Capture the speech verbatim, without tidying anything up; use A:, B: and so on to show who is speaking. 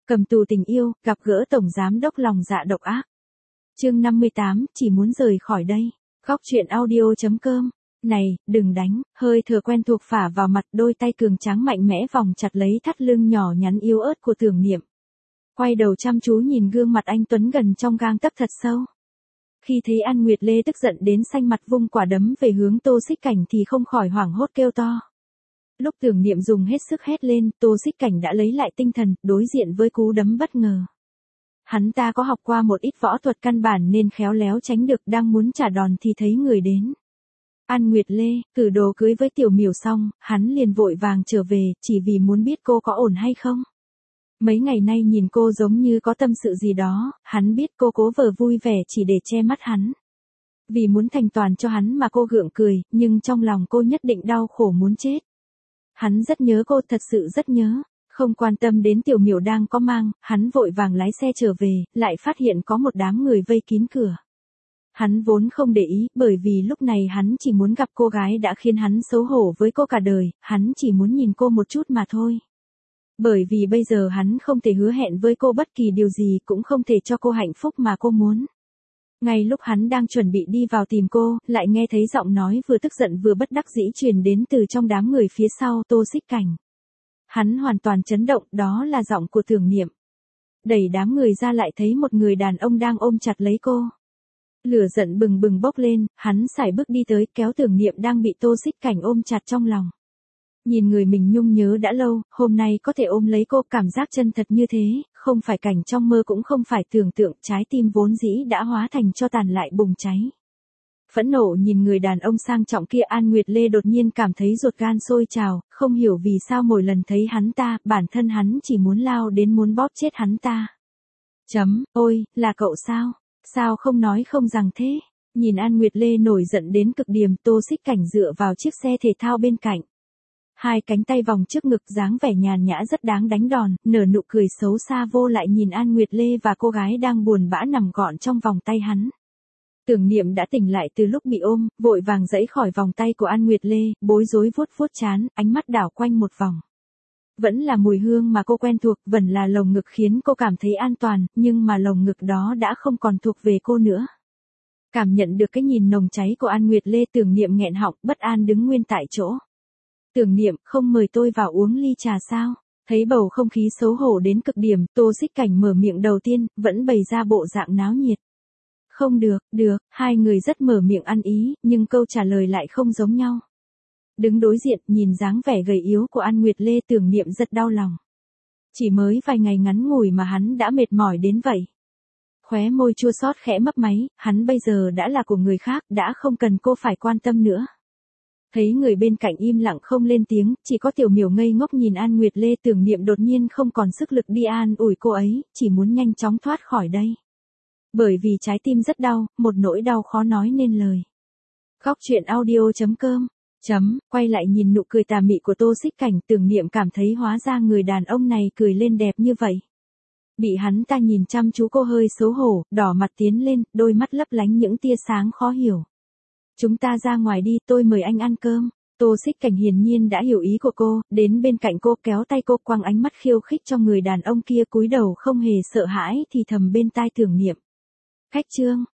A: Cầm tù tình yêu, gặp gỡ tổng giám đốc lòng dạ độc ác. Chương năm mươi tám, chỉ muốn rời khỏi đây. Góc truyện audio.com. Này, đừng đánh, hơi thừa quen thuộc phả vào mặt, đôi tay cường tráng mạnh mẽ vòng chặt lấy thắt lưng nhỏ nhắn yếu ớt của Tưởng Niệm. Quay đầu chăm chú nhìn gương mặt anh Tuấn gần trong gang tấc thật sâu. Khi thấy An Nguyệt Lê tức giận đến xanh mặt vung quả đấm về hướng Tô Xích Cảnh thì không khỏi hoảng hốt kêu to. Lúc Tưởng Niệm dùng hết sức hét lên, Tô Xích Cảnh đã lấy lại tinh thần, đối diện với cú đấm bất ngờ. Hắn ta có học qua một ít võ thuật căn bản nên khéo léo tránh được, đang muốn trả đòn thì thấy người đến. An Nguyệt Lê, cử đồ cưới với Tiểu Miểu xong, hắn liền vội vàng trở về, chỉ vì muốn biết cô có ổn hay không. Mấy ngày nay nhìn cô giống như có tâm sự gì đó, hắn biết cô cố vờ vui vẻ chỉ để che mắt hắn. Vì muốn thành toàn cho hắn mà cô gượng cười, nhưng trong lòng cô nhất định đau khổ muốn chết. Hắn rất nhớ cô, thật sự rất nhớ. Không quan tâm đến Tiểu Miểu đang có mang, hắn vội vàng lái xe trở về, lại phát hiện có một đám người vây kín cửa. Hắn vốn không để ý, bởi vì lúc này hắn chỉ muốn gặp cô gái đã khiến hắn xấu hổ với cô cả đời, hắn chỉ muốn nhìn cô một chút mà thôi. Bởi vì bây giờ hắn không thể hứa hẹn với cô bất kỳ điều gì, cũng không thể cho cô hạnh phúc mà cô muốn. Ngay lúc hắn đang chuẩn bị đi vào tìm cô, lại nghe thấy giọng nói vừa tức giận vừa bất đắc dĩ truyền đến từ trong đám người phía sau Tô Xích Cảnh. Hắn hoàn toàn chấn động, đó là giọng của Tưởng Niệm. Đẩy đám người ra lại thấy một người đàn ông đang ôm chặt lấy cô. Lửa giận bừng bừng bốc lên, hắn sải bước đi tới kéo Tưởng Niệm đang bị Tô Xích Cảnh ôm chặt trong lòng. Nhìn người mình nhung nhớ đã lâu, hôm nay có thể ôm lấy cô, cảm giác chân thật như thế, không phải cảnh trong mơ cũng không phải tưởng tượng, trái tim vốn dĩ đã hóa thành tro tàn lại bùng cháy. Phẫn nộ nhìn người đàn ông sang trọng kia, An Nguyệt Lê đột nhiên cảm thấy ruột gan sôi trào, không hiểu vì sao mỗi lần thấy hắn ta, bản thân hắn chỉ muốn lao đến muốn bóp chết hắn ta. Chấm, ôi, là cậu sao? Sao không nói không rằng thế? Nhìn An Nguyệt Lê nổi giận đến cực điểm, Tô Xích Cảnh dựa vào chiếc xe thể thao bên cạnh. Hai cánh tay vòng trước ngực, dáng vẻ nhàn nhã rất đáng đánh đòn, nở nụ cười xấu xa vô lại nhìn An Nguyệt Lê và cô gái đang buồn bã nằm gọn trong vòng tay hắn. Tưởng Niệm đã tỉnh lại từ lúc bị ôm, vội vàng giãy khỏi vòng tay của An Nguyệt Lê, bối rối vuốt vuốt trán, ánh mắt đảo quanh một vòng. Vẫn là mùi hương mà cô quen thuộc, vẫn là lồng ngực khiến cô cảm thấy an toàn, nhưng mà lồng ngực đó đã không còn thuộc về cô nữa. Cảm nhận được cái nhìn nồng cháy của An Nguyệt Lê, Tưởng Niệm nghẹn họng, bất an đứng nguyên tại chỗ. Tưởng Niệm, không mời tôi vào uống ly trà sao? Thấy bầu không khí xấu hổ đến cực điểm, Tô Xích Cảnh mở miệng đầu tiên, vẫn bày ra bộ dạng náo nhiệt. Không được, được, hai người rất mở miệng ăn ý, nhưng câu trả lời lại không giống nhau. Đứng đối diện, nhìn dáng vẻ gầy yếu của An Nguyệt Lê, Tưởng Niệm rất đau lòng. Chỉ mới vài ngày ngắn ngủi mà hắn đã mệt mỏi đến vậy. Khóe môi chua xót khẽ mấp máy, hắn bây giờ đã là của người khác, đã không cần cô phải quan tâm nữa. Thấy người bên cạnh im lặng không lên tiếng, chỉ có Tiểu Miểu ngây ngốc nhìn An Nguyệt Lê, Tưởng Niệm đột nhiên không còn sức lực đi an ủi cô ấy, chỉ muốn nhanh chóng thoát khỏi đây. Bởi vì trái tim rất đau, một nỗi đau khó nói nên lời. Góc truyện audio.com. Chấm, quay lại nhìn nụ cười tà mị của Tô Xích Cảnh, Tưởng Niệm cảm thấy hóa ra người đàn ông này cười lên đẹp như vậy. Bị hắn ta nhìn chăm chú cô hơi xấu hổ, đỏ mặt tiến lên, đôi mắt lấp lánh những tia sáng khó hiểu. Chúng ta ra ngoài đi, tôi mời anh ăn cơm. Tô Xích Cảnh hiển nhiên đã hiểu ý của cô, đến bên cạnh cô kéo tay cô, quăng ánh mắt khiêu khích cho người đàn ông kia, cúi đầu không hề sợ hãi thì thầm bên tai Tưởng Niệm. Khách trương,